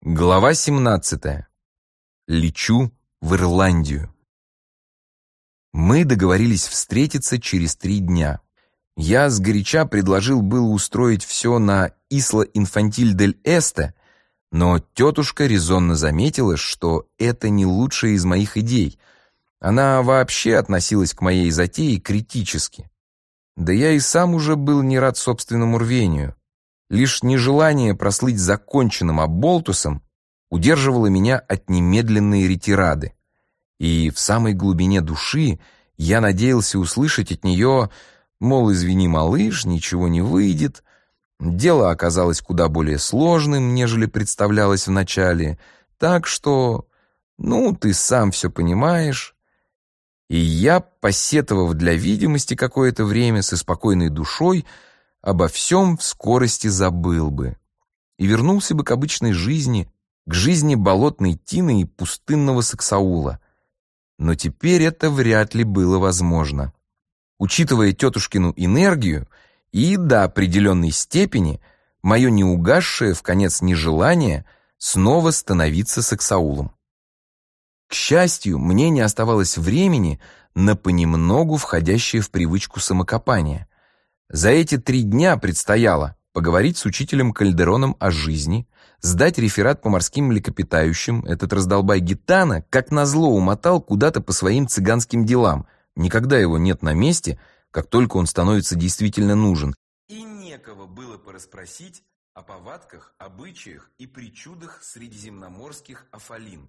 Глава 17. Лечу в Ирландию. Мы договорились встретиться через 3 дня. Я сгоряча предложил было устроить все на Исла-Инфантиль-дель-Эсте, но тетушка резонно заметила, что это не лучшая из моих идей. Она вообще относилась к моей затее критически. Да я и сам уже был не рад собственному рвению. Лишь нежелание прослыть законченным оболтусом удерживало меня от немедленной ретирады. И в самой глубине души я надеялся услышать от нее, мол, извини, малыш, ничего не выйдет. Дело оказалось куда более сложным, нежели представлялось вначале, так что, ты сам все понимаешь. И я, посетовав для видимости какое-то время со спокойной душой, обо всем в скорости забыл бы и вернулся бы к обычной жизни, к жизни болотной Тины и пустынного Саксаула. Но теперь это вряд ли было возможно. Учитывая тетушкину энергию и до определенной степени мое неугасшее вконец нежелание снова становиться Саксаулом. К счастью, мне не оставалось времени на понемногу входящее в привычку самокопание. За эти 3 дня предстояло поговорить с учителем Кальдероном о жизни, сдать реферат по морским млекопитающим. Этот раздолбай Гитана, как назло, умотал куда-то по своим цыганским делам. Никогда его нет на месте, как только он становится действительно нужен. И некого было порасспросить о повадках, обычаях и причудах средиземноморских афалин.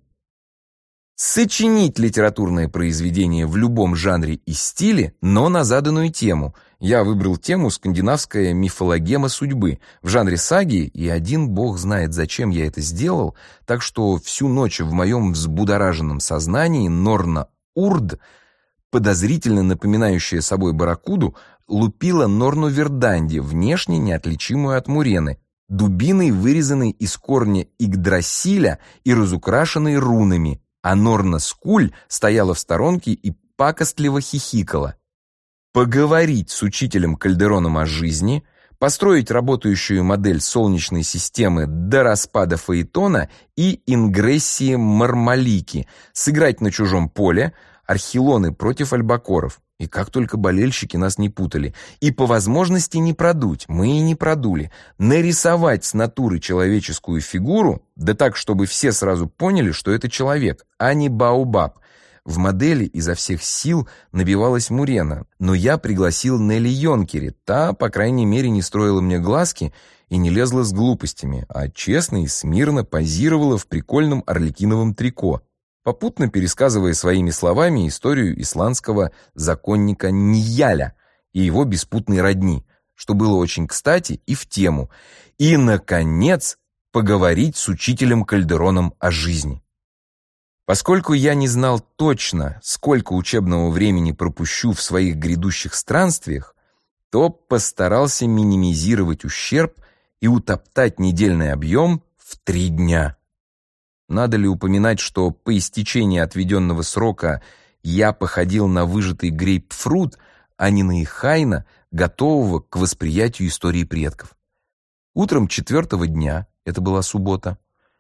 Сочинить литературное произведение в любом жанре и стиле, но на заданную тему. Я выбрал тему «Скандинавская мифологема судьбы» в жанре саги, и один бог знает, зачем я это сделал, так что всю ночь в моем взбудораженном сознании Норна Урд, подозрительно напоминающая собой барракуду, лупила Норну Верданди, внешне неотличимую от Мурены, дубиной, вырезанной из корня Игдрасиля и разукрашенной рунами, а Норна Скуль стояла в сторонке и пакостливо хихикала. Поговорить с учителем Кальдероном о жизни, построить работающую модель Солнечной системы до распада Фаэтона и ингрессии Мармалики, сыграть на чужом поле, архилоны против альбакоров, и как только болельщики нас не путали, и по возможности не продуть, мы и не продули, нарисовать с натуры человеческую фигуру, да так, чтобы все сразу поняли, что это человек, а не баобаб. В модели изо всех сил набивалась Мурена, но я пригласил Нелли Йонкери, та, по крайней мере, не строила мне глазки и не лезла с глупостями, а честно и смирно позировала в прикольном орликиновом трико, попутно пересказывая своими словами историю исландского законника Ньяля и его беспутной родни, что было очень кстати и в тему. И, наконец, поговорить с учителем Кальдероном о жизни. Поскольку я не знал точно, сколько учебного времени пропущу в своих грядущих странствиях, то постарался минимизировать ущерб и утоптать недельный объем в 3 дня. Надо ли упоминать, что по истечении отведенного срока я походил на выжатый грейпфрут, а не на ихайна, готового к восприятию истории предков. Утром 4-го дня, это была суббота,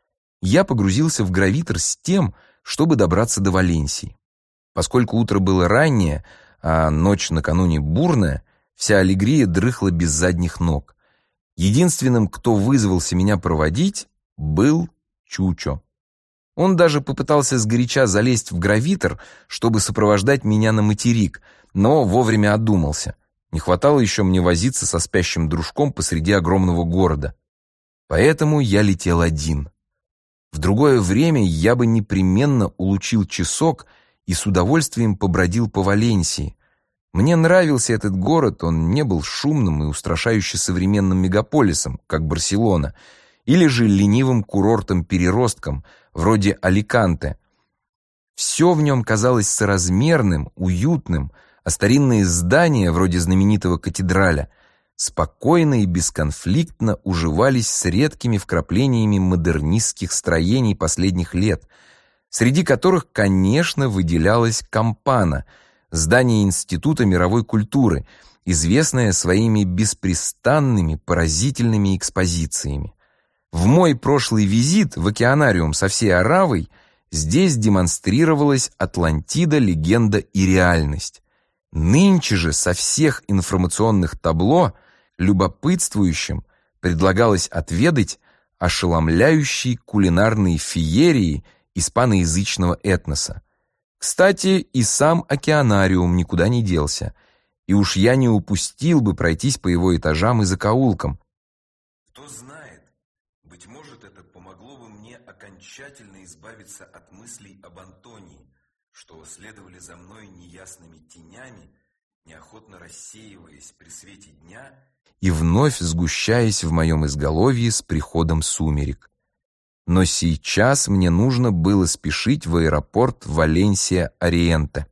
я погрузился в гравитор с тем, чтобы добраться до Валенсии. Поскольку утро было раннее, а ночь накануне бурная, вся алегрия дрыхла без задних ног. Единственным, кто вызвался меня проводить, был Чучо. Он даже попытался сгоряча залезть в гравитор, чтобы сопровождать меня на материк, но вовремя одумался. Не хватало еще мне возиться со спящим дружком посреди огромного города. Поэтому я летел один. В другое время я бы непременно улучил часок и с удовольствием побродил по Валенсии. Мне нравился этот город, он не был шумным и устрашающе современным мегаполисом, как Барселона, или же ленивым курортом-переростком, вроде Аликанте. Все в нем казалось соразмерным, уютным, а старинные здания, вроде знаменитого катедраля, спокойно и бесконфликтно уживались с редкими вкраплениями модернистских строений последних лет, среди которых, конечно, выделялась Кампана, здание Института мировой культуры, известное своими беспрестанными поразительными экспозициями. В мой прошлый визит в океанариум со всей оравой здесь демонстрировалась Атлантида, легенда и реальность. Нынче же со всех информационных табло любопытствующим предлагалось отведать ошеломляющей кулинарной феерии испаноязычного этноса. Кстати, и сам океанариум никуда не делся, и уж я не упустил бы пройтись по его этажам и закоулкам. Кто знает, быть может, это помогло бы мне окончательно избавиться от мыслей об Антонии, что следовали за мной неясными тенями, неохотно рассеиваясь при свете дня и вновь сгущаясь в моем изголовье с приходом сумерек. Но сейчас мне нужно было спешить в аэропорт Валенсия-Ориенте.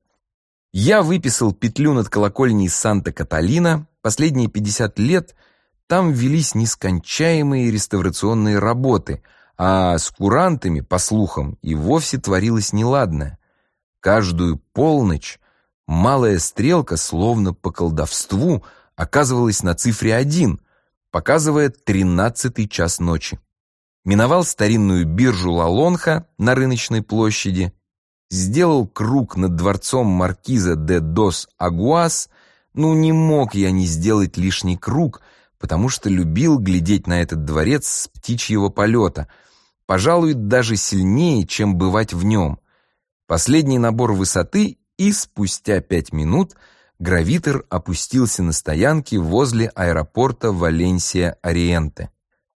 Я выписал петлю над колокольней Санта-Каталина. Последние 50 лет там велись нескончаемые реставрационные работы, а с курантами, по слухам, и вовсе творилось неладное. Каждую полночь малая стрелка, словно по колдовству, оказывалась на цифре 1, показывая 13-й час ночи. Миновал старинную биржу Ла-Лонха на рыночной площади, сделал круг над дворцом маркиза де дос Агуас. Не мог я не сделать лишний круг, потому что любил глядеть на этот дворец с птичьего полета, пожалуй, даже сильнее, чем бывать в нем. Последний набор высоты, и спустя 5 минут гравитор опустился на стоянке возле аэропорта Валенсия-Ориенте.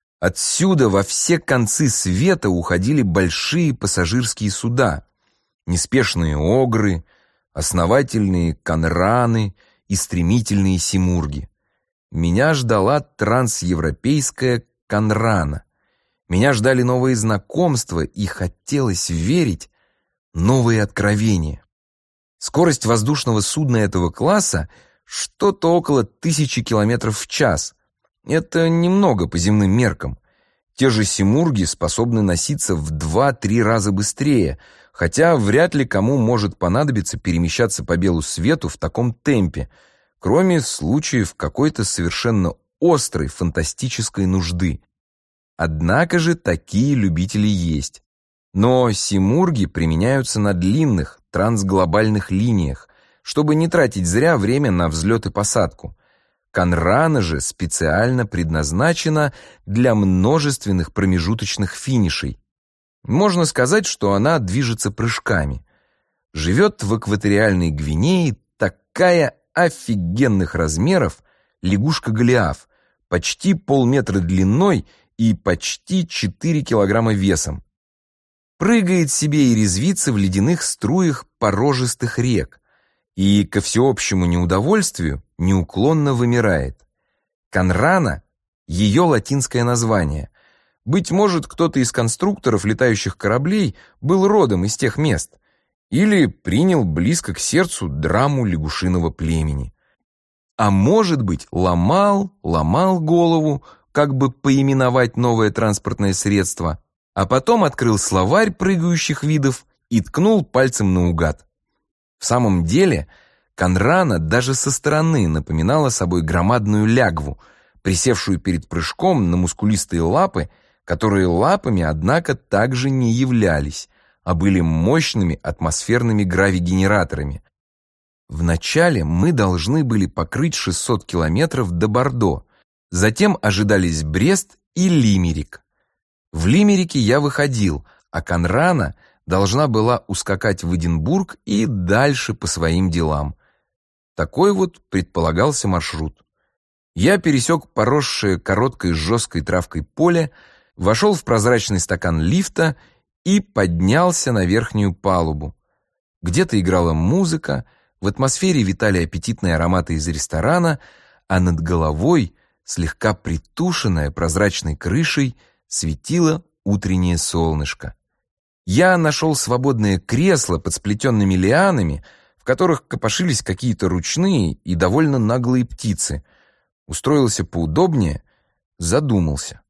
Отсюда во все концы света уходили большие пассажирские суда, неспешные огры, основательные конраны и стремительные симурги. Меня ждала трансевропейская конрана. Меня ждали новые знакомства, и хотелось верить новые откровения. Скорость воздушного судна этого класса что-то около 1000 километров в час. Это немного по земным меркам. Те же симурги способны носиться в 2-3 раза быстрее, хотя вряд ли кому может понадобиться перемещаться по белу свету в таком темпе, кроме случаев какой-то совершенно острой фантастической нужды. Однако же такие любители есть. Но симурги применяются на длинных трансглобальных линиях, чтобы не тратить зря время на взлет и посадку. Конрана же специально предназначена для множественных промежуточных финишей. Можно сказать, что она движется прыжками. Живет в экваториальной Гвинее такая офигенных размеров лягушка-голиаф, почти полметра длиной и почти 4 килограмма весом. Прыгает себе и резвится в ледяных струях порожистых рек и, ко всеобщему неудовольствию, неуклонно вымирает. Конрана — ее латинское название. Быть может, кто-то из конструкторов летающих кораблей был родом из тех мест или принял близко к сердцу драму лягушиного племени. А может быть, ломал голову, как бы поименовать новое транспортное средство, а потом открыл словарь прыгающих видов и ткнул пальцем наугад. В самом деле, конрана даже со стороны напоминала собой громадную лягву, присевшую перед прыжком на мускулистые лапы, которые лапами, однако, также не являлись, а были мощными атмосферными гравигенераторами. Вначале мы должны были покрыть 600 километров до Бордо, затем ожидались Брест и Лимерик. В Лимерике я выходил, а конрана должна была ускакать в Эдинбург и дальше по своим делам. Такой вот предполагался маршрут. Я пересек поросшее короткой жесткой травкой поле, вошел в прозрачный стакан лифта и поднялся на верхнюю палубу. Где-то играла музыка, в атмосфере витали аппетитные ароматы из ресторана, а над головой, слегка притушенная прозрачной крышей, светило утреннее солнышко. Я нашел свободное кресло под сплетенными лианами, в которых копошились какие-то ручные и довольно наглые птицы. Устроился поудобнее, задумался.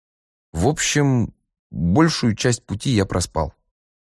В общем, большую часть пути я проспал.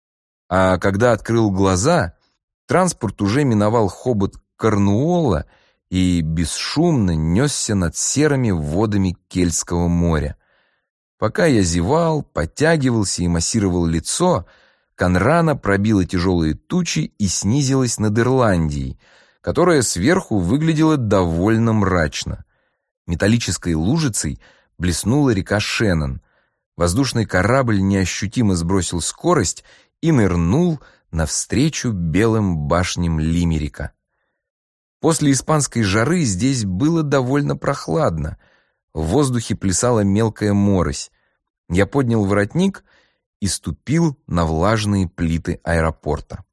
А когда открыл глаза, транспорт уже миновал хобот Корнуолла и бесшумно несся над серыми водами Кельтского моря. Пока я зевал, подтягивался и массировал лицо, Конрана пробила тяжелые тучи и снизилась над Ирландией, которая сверху выглядела довольно мрачно. Металлической лужицей блеснула река Шеннон. Воздушный корабль неощутимо сбросил скорость и нырнул навстречу белым башням Лимерика. После испанской жары здесь было довольно прохладно. В воздухе плясала мелкая морось. Я поднял воротник и ступил на влажные плиты аэропорта.